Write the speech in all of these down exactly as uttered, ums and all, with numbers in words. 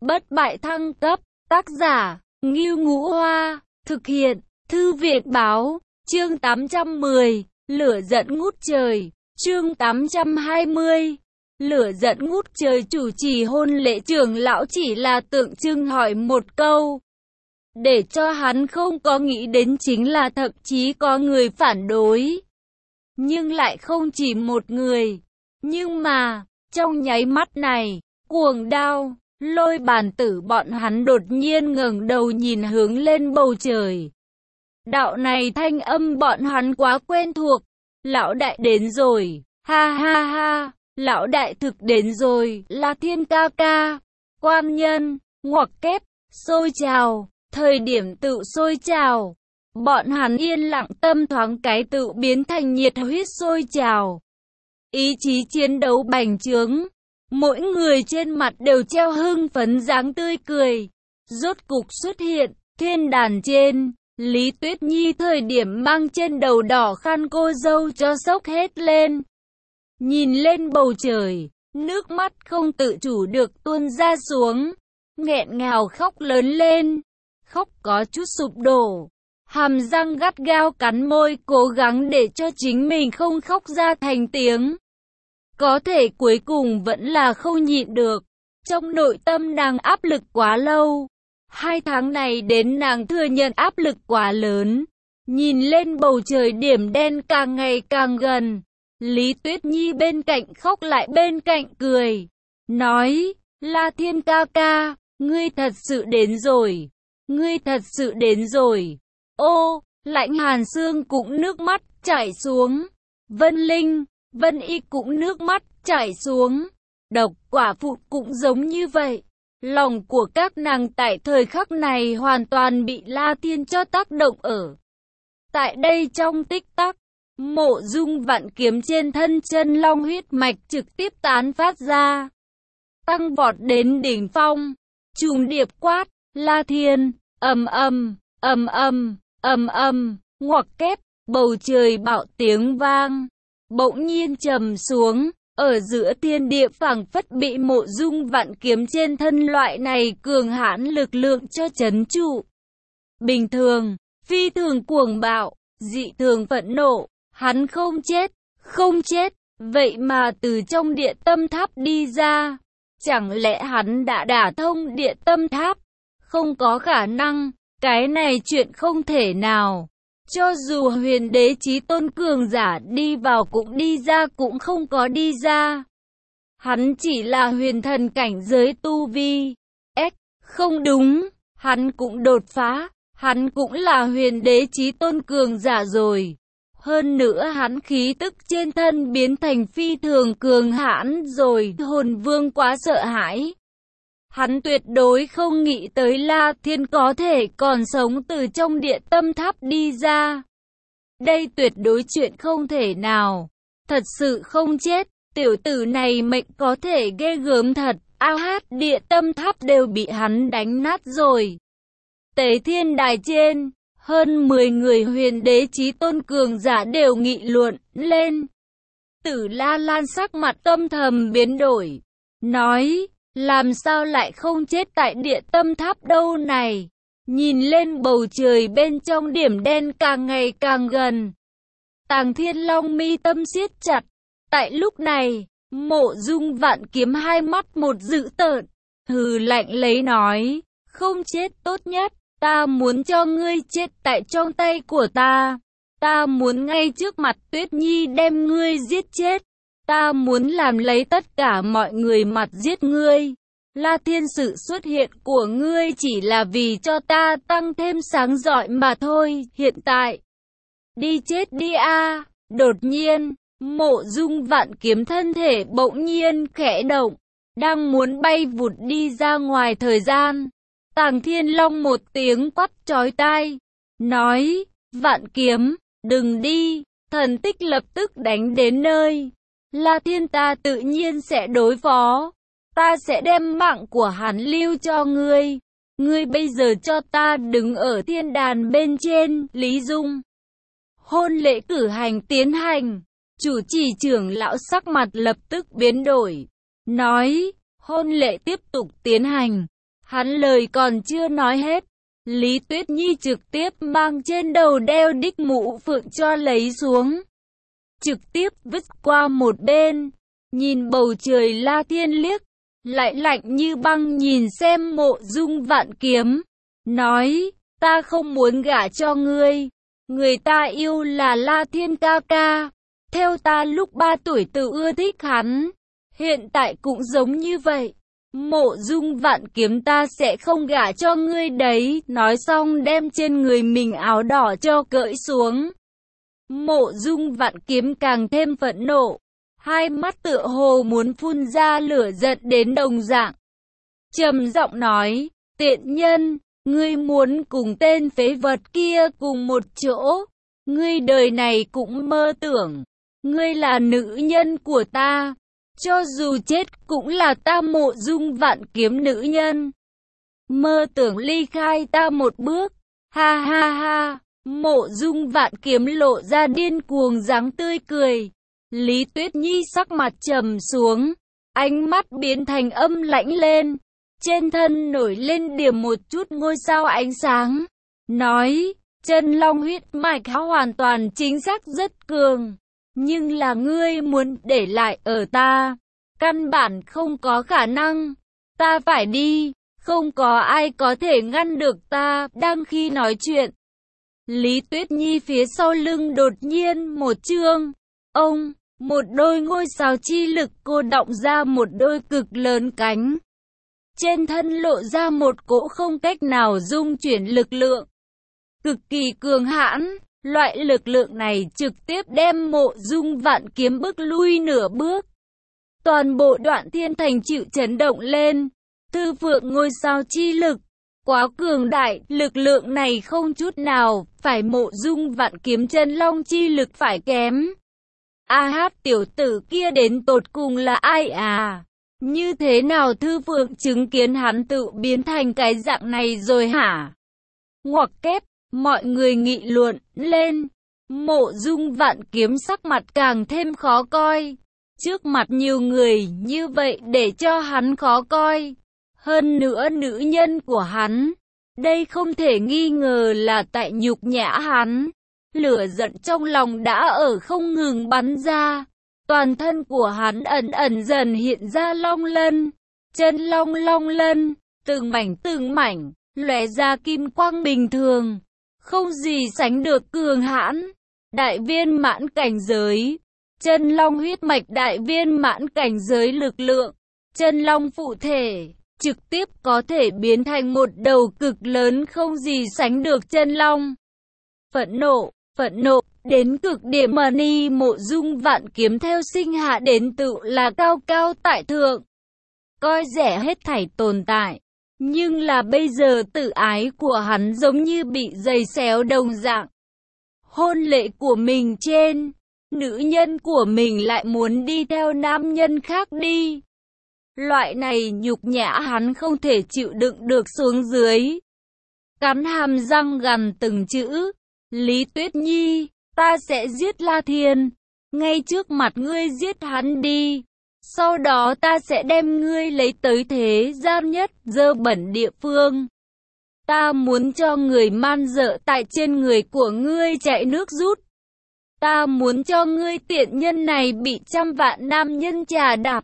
Bất bại thăng cấp, tác giả, Ngưu Ngũ Hoa, thực hiện, Thư viện Báo, chương tám trăm mười, lửa giận ngút trời, chương tám trăm hai mươi, lửa giận ngút trời. Chủ trì hôn lễ trưởng lão chỉ là tượng trưng hỏi một câu, để cho hắn không có nghĩ đến chính là thậm chí có người phản đối, nhưng lại không chỉ một người. Nhưng mà, trong nháy mắt này, Cuồng Đao, Lôi Bàn Tử bọn hắn đột nhiên ngẩng đầu nhìn hướng lên bầu trời. Đạo này thanh âm bọn hắn quá quen thuộc. Lão đại đến rồi, ha ha ha, lão đại thực đến rồi, là Thiên ca ca. Quan nhân, ngoặc kép, sôi trào, thời điểm tự sôi trào. Bọn hắn yên lặng tâm thoáng cái tự biến thành nhiệt huyết sôi trào. Ý chí chiến đấu bành trướng. Mỗi người trên mặt đều treo hưng phấn dáng tươi cười. Rốt cục xuất hiện, thiên đàn trên, Lý Tuyết Nhi thời điểm mang trên đầu đỏ khăn cô dâu cho sốc hết lên. Nhìn lên bầu trời, nước mắt không tự chủ được tuôn ra xuống. Nghẹn ngào khóc lớn lên, khóc có chút sụp đổ. Hàm răng gắt gao cắn môi cố gắng để cho chính mình không khóc ra thành tiếng. Có thể cuối cùng vẫn là không nhịn được. Trong nội tâm nàng áp lực quá lâu. Hai tháng này đến nàng thừa nhận áp lực quá lớn. Nhìn lên bầu trời điểm đen càng ngày càng gần. Lý Tuyết Nhi bên cạnh khóc lại bên cạnh cười. Nói, La Thiên ca ca, ngươi thật sự đến rồi. Ngươi thật sự đến rồi. Ô, Lãnh Hàn Sương cũng nước mắt chảy xuống. Vân Linh, Vân Y cũng nước mắt chảy xuống. Độc Quả Phụ cũng giống như vậy. Lòng của các nàng tại thời khắc này hoàn toàn bị La Thiên cho tác động ở. Tại đây trong tích tắc, Mộ Dung vạn kiếm trên thân chân long huyết mạch trực tiếp tán phát ra. Tăng vọt đến đỉnh phong, trùng điệp quát, La Thiên, ầm ầm, ầm ầm, ầm ầm, ngoặc kép, bầu trời bạo tiếng vang. Bỗng nhiên trầm xuống, ở giữa thiên địa phảng phất bị Mộ Dung vạn kiếm trên thân loại này cường hãn lực lượng cho trấn trụ. Bình thường, phi thường cuồng bạo, dị thường phẫn nộ, hắn không chết, không chết, vậy mà từ trong địa tâm tháp đi ra. Chẳng lẽ hắn đã đả thông địa tâm tháp? Không có khả năng, cái này chuyện không thể nào. Cho dù huyền đế chí tôn cường giả đi vào cũng đi ra cũng không có đi ra. Hắn chỉ là huyền thần cảnh giới tu vi. Ếch, không đúng, hắn cũng đột phá, hắn cũng là huyền đế chí tôn cường giả rồi. Hơn nữa hắn khí tức trên thân biến thành phi thường cường hãn rồi, hồn vương quá sợ hãi. Hắn tuyệt đối không nghĩ tới La Thiên có thể còn sống từ trong địa tâm tháp đi ra. Đây tuyệt đối chuyện không thể nào. Thật sự không chết, tiểu tử này mệnh có thể ghê gớm thật. A hát địa tâm tháp đều bị hắn đánh nát rồi. Tế thiên đài trên, hơn mười người huyền đế chí tôn cường giả đều nghị luận lên. Tử La Lan sắc mặt tâm thầm biến đổi, nói, làm sao lại không chết tại địa tâm tháp đâu này. Nhìn lên bầu trời bên trong điểm đen càng ngày càng gần. Tàng Thiên Long mi tâm siết chặt. Tại lúc này, Mộ Dung vạn kiếm hai mắt một dữ tợn, hừ lạnh lấy nói, không chết tốt nhất. Ta muốn cho ngươi chết tại trong tay của ta. Ta muốn ngay trước mặt Tuyết Nhi đem ngươi giết chết. Ta muốn làm lấy tất cả mọi người mặt giết ngươi. La Thiên, sự xuất hiện của ngươi chỉ là vì cho ta tăng thêm sáng rọi mà thôi. Hiện tại, đi chết đi a. Đột nhiên, Mộ Dung vạn kiếm thân thể bỗng nhiên khẽ động, đang muốn bay vụt đi ra ngoài thời gian. Tàng Thiên Long một tiếng quát chói tai, nói, vạn kiếm, đừng đi. Thần tích lập tức đánh đến nơi. La Thiên, ta tự nhiên sẽ đối phó. Ta sẽ đem mạng của hắn lưu cho ngươi. Ngươi bây giờ cho ta đứng ở thiên đàn bên trên. Lý Dung. Hôn lễ cử hành tiến hành. Chủ trì trưởng lão sắc mặt lập tức biến đổi, nói, hôn lễ tiếp tục tiến hành. Hắn lời còn chưa nói hết, Lý Tuyết Nhi trực tiếp mang trên đầu đeo đích mũ phượng cho lấy xuống, trực tiếp vứt qua một bên, nhìn bầu trời La Thiên liếc, lại lạnh như băng nhìn xem Mộ Dung Vạn Kiếm, nói, ta không muốn gả cho ngươi, người ta yêu là La Thiên ca ca, theo ta lúc ba tuổi tự ưa thích hắn, hiện tại cũng giống như vậy. Mộ Dung Vạn Kiếm ta sẽ không gả cho ngươi đấy. Nói xong đem trên người mình áo đỏ cho cởi xuống. Mộ Dung Vạn Kiếm càng thêm phẫn nộ, hai mắt tựa hồ muốn phun ra lửa giận đến đồng dạng. Trầm giọng nói, tiện nhân, ngươi muốn cùng tên phế vật kia cùng một chỗ, ngươi đời này cũng mơ tưởng, ngươi là nữ nhân của ta. Cho dù chết cũng là ta Mộ Dung Vạn Kiếm nữ nhân. Mơ tưởng ly khai ta một bước. Ha ha ha. Mộ Dung Vạn Kiếm lộ ra điên cuồng dáng tươi cười. Lý Tuyết Nhi sắc mặt trầm xuống, ánh mắt biến thành âm lãnh lên, trên thân nổi lên điểm một chút ngôi sao ánh sáng. Nói, chân long huyết mạch hoàn toàn chính xác rất cường. Nhưng là ngươi muốn để lại ở ta, căn bản không có khả năng. Ta phải đi, không có ai có thể ngăn được ta. Đang khi nói chuyện, Lý Tuyết Nhi phía sau lưng đột nhiên một chương, ông, một đôi ngôi sao chi lực cô động ra một đôi cực lớn cánh. Trên thân lộ ra một cỗ không cách nào dung chuyển lực lượng, cực kỳ cường hãn. Loại lực lượng này trực tiếp đem Mộ Dung Vạn Kiếm bước lui nửa bước. Toàn bộ Đoạn Thiên Thành chịu chấn động lên. Thư Phượng ngôi sao chi lực, quá cường đại, lực lượng này không chút nào phải Mộ Dung Vạn Kiếm chân long chi lực phải kém. A hát tiểu tử kia đến tột cùng là ai à? Như thế nào Thư Phượng chứng kiến hắn tự biến thành cái dạng này rồi hả? Ngoặc kép. Mọi người nghị luận lên. Mộ Dung Vạn Kiếm sắc mặt càng thêm khó coi. Trước mặt nhiều người như vậy để cho hắn khó coi. Hơn nữa nữ nhân của hắn, đây không thể nghi ngờ là tại nhục nhã hắn. Lửa giận trong lòng đã ở không ngừng bắn ra. Toàn thân của hắn ẩn ẩn dần hiện ra long lân. Chân long long lân, từng mảnh từng mảnh, lóe ra kim quang bình thường, không gì sánh được cường hãn. Đại viên mãn cảnh giới, chân long huyết mạch đại viên mãn cảnh giới lực lượng, chân long phụ thể, trực tiếp có thể biến thành một đầu cực lớn không gì sánh được chân long. Phẫn nộ, phẫn nộ, đến cực điểm mà ni Mộ Dung Vạn Kiếm theo sinh hạ đến tự là cao cao tại thượng, coi rẻ hết thảy tồn tại. Nhưng là bây giờ tự ái của hắn giống như bị giày xéo đồng dạng. Hôn lễ của mình trên, nữ nhân của mình lại muốn đi theo nam nhân khác đi. Loại này nhục nhã hắn không thể chịu đựng được xuống dưới. Cắn hàm răng gằn từng chữ, Lý Tuyết Nhi, ta sẽ giết La Thiên, ngay trước mặt ngươi giết hắn đi. Sau đó ta sẽ đem ngươi lấy tới thế gian nhất dơ bẩn địa phương. Ta muốn cho người man dợ tại trên người của ngươi chạy nước rút. Ta muốn cho ngươi tiện nhân này bị trăm vạn nam nhân chà đạp.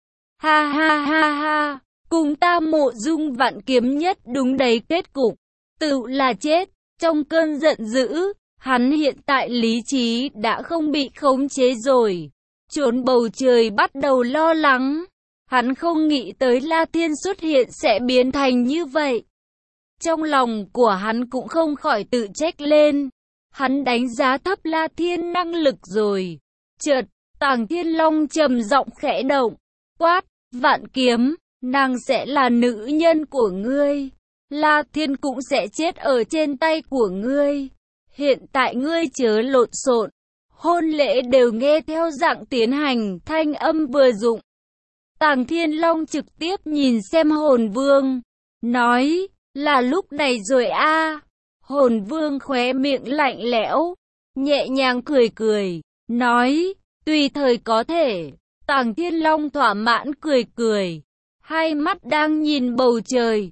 Ha ha ha ha, cùng ta Mộ Dung Vạn Kiếm nhất đúng đấy kết cục, tự là chết. Trong cơn giận dữ, hắn hiện tại lý trí đã không bị khống chế rồi. Trốn bầu trời bắt đầu lo lắng. Hắn không nghĩ tới La Thiên xuất hiện sẽ biến thành như vậy. Trong lòng của hắn cũng không khỏi tự trách lên. Hắn đánh giá thấp La Thiên năng lực rồi. Chợt, Tàng Thiên Long trầm giọng khẽ động, quát, Vạn Kiếm, nàng sẽ là nữ nhân của ngươi. La Thiên cũng sẽ chết ở trên tay của ngươi. Hiện tại ngươi chớ lộn xộn. Hôn lễ đều nghe theo dạng tiến hành, thanh âm vừa dụng. Tàng Thiên Long trực tiếp nhìn xem Hồn Vương, nói, là lúc này rồi a. À. Hồn Vương khóe miệng lạnh lẽo, nhẹ nhàng cười cười, nói, tùy thời có thể. Tàng Thiên Long thỏa mãn cười cười, hai mắt đang nhìn bầu trời,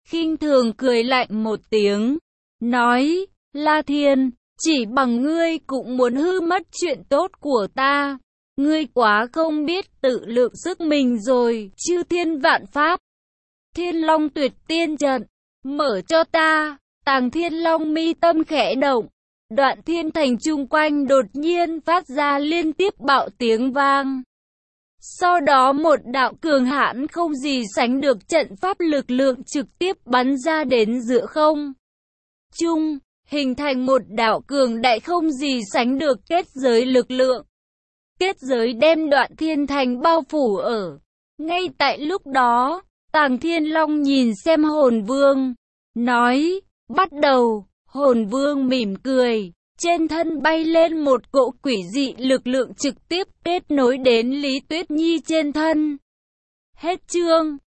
khinh thường cười lạnh một tiếng, nói, La Thiên, chỉ bằng ngươi cũng muốn hư mất chuyện tốt của ta. Ngươi quá không biết tự lượng sức mình rồi, chư thiên vạn pháp. Thiên Long tuyệt tiên trận, mở cho ta. Tàng Thiên Long mi tâm khẽ động. Đoạn thiên thành chung quanh đột nhiên phát ra liên tiếp bạo tiếng vang. Sau đó một đạo cường hãn không gì sánh được trận pháp lực lượng trực tiếp bắn ra đến giữa không trung, hình thành một đạo cường đại không gì sánh được kết giới lực lượng. Kết giới đem đoạn thiên thành bao phủ ở. Ngay tại lúc đó, Tàng Thiên Long nhìn xem Hồn Vương, nói, bắt đầu. Hồn Vương mỉm cười, trên thân bay lên một cỗ quỷ dị lực lượng trực tiếp kết nối đến Lý Tuyết Nhi trên thân. Hết chương.